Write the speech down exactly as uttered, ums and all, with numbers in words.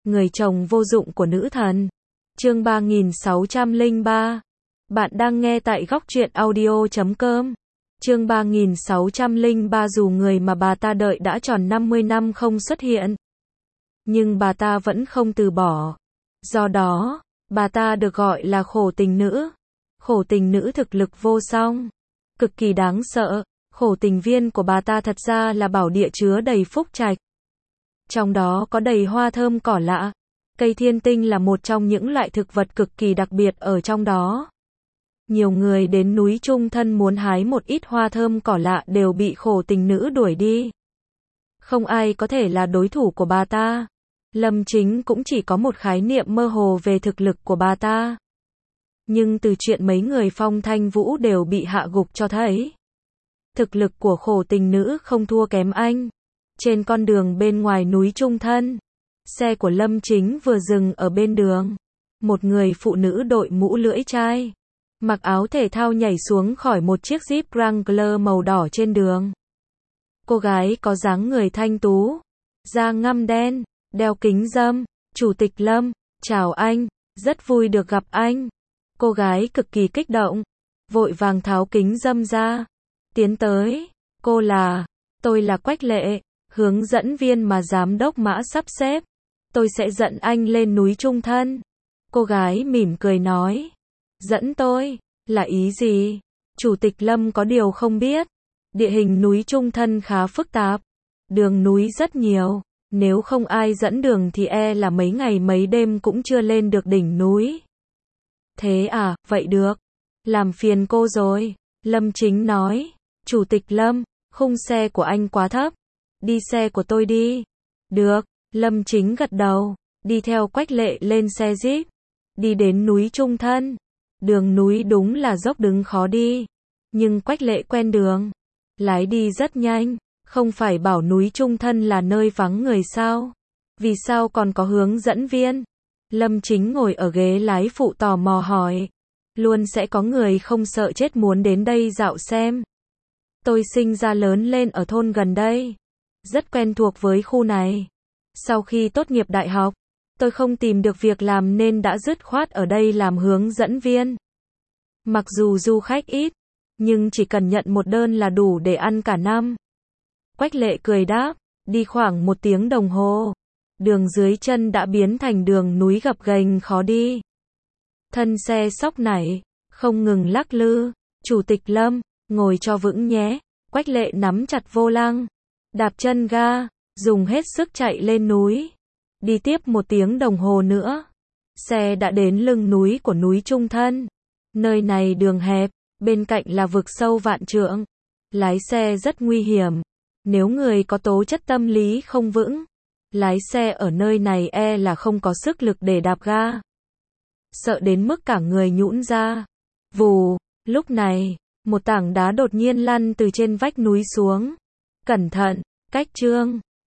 Người chồng vô dụng của nữ thần. Chương ba nghìn sáu trăm lẻ ba. Bạn đang nghe tại góc truyện audio chấm com. Chương ba nghìn sáu trăm lẻ ba. Dù người mà bà ta đợi đã tròn năm mươi năm không xuất hiện, nhưng bà ta vẫn không từ bỏ. Do đó, bà ta được gọi là khổ tình nữ. Khổ tình nữ thực lực vô song, cực kỳ đáng sợ. Khổ tình viên của bà ta thật ra là bảo địa chứa đầy phúc trạch. Trong đó có đầy hoa thơm cỏ lạ. Cây thiên tinh là một trong những loại thực vật cực kỳ đặc biệt ở trong đó. Nhiều người đến núi Trung Thân muốn hái một ít hoa thơm cỏ lạ đều bị khổ tình nữ đuổi đi. Không ai có thể là đối thủ của bà ta. Lâm Chính cũng chỉ có một khái niệm mơ hồ về thực lực của bà ta. Nhưng từ chuyện mấy người Phong Thanh Vũ đều bị hạ gục cho thấy, thực lực của khổ tình nữ không thua kém anh. Trên con đường bên ngoài núi Trung Thân, xe của Lâm Chính vừa dừng ở bên đường. Một người phụ nữ đội mũ lưỡi chai, mặc áo thể thao nhảy xuống khỏi một chiếc Jeep Wrangler màu đỏ trên đường. Cô gái có dáng người thanh tú, da ngăm đen, đeo kính râm. Chủ tịch Lâm, chào anh, rất vui được gặp anh. Cô gái cực kỳ kích động, vội vàng tháo kính râm ra, tiến tới. Cô là, tôi là Quách Lệ, hướng dẫn viên mà giám đốc Mã sắp xếp. Tôi sẽ dẫn anh lên núi Trung Thân. Cô gái mỉm cười nói. Dẫn tôi, là ý gì? Chủ tịch Lâm có điều không biết. Địa hình núi Trung Thân khá phức tạp. Đường núi rất nhiều. Nếu không ai dẫn đường thì e là mấy ngày mấy đêm cũng chưa lên được đỉnh núi. Thế à, vậy được. Làm phiền cô rồi. Lâm Chính nói. Chủ tịch Lâm, khung xe của anh quá thấp. Đi xe của tôi đi. Được. Lâm Chính gật đầu, đi theo Quách Lệ lên xe Jeep. Đi đến núi Trung Thân. Đường núi đúng là dốc đứng khó đi. Nhưng Quách Lệ quen đường. Lái đi rất nhanh. Không phải bảo núi Trung Thân là nơi vắng người sao? Vì sao còn có hướng dẫn viên? Lâm Chính ngồi ở ghế lái phụ tò mò hỏi. Luôn sẽ có người không sợ chết muốn đến đây dạo xem. Tôi sinh ra lớn lên ở thôn gần đây. Rất quen thuộc với khu này. Sau khi tốt nghiệp đại học, tôi không tìm được việc làm nên đã dứt khoát ở đây làm hướng dẫn viên. Mặc dù du khách ít, nhưng chỉ cần nhận một đơn là đủ để ăn cả năm. Quách Lệ cười đáp, đi khoảng một tiếng đồng hồ. Đường dưới chân đã biến thành đường núi gập ghềnh khó đi. Thân xe xóc nảy, không ngừng lắc lư. Chủ tịch Lâm, ngồi cho vững nhé. Quách Lệ nắm chặt vô lăng, đạp chân ga, dùng hết sức chạy lên núi. Đi tiếp một tiếng đồng hồ nữa, xe đã đến lưng núi của núi Trung Thân. Nơi này đường hẹp, bên cạnh là vực sâu vạn trượng. Lái xe rất nguy hiểm. Nếu người có tố chất tâm lý không vững, lái xe ở nơi này e là không có sức lực để đạp ga. Sợ đến mức cả người nhũn ra. Vù, lúc này, một tảng đá đột nhiên lăn từ trên vách núi xuống. Cẩn thận, Cách Trương.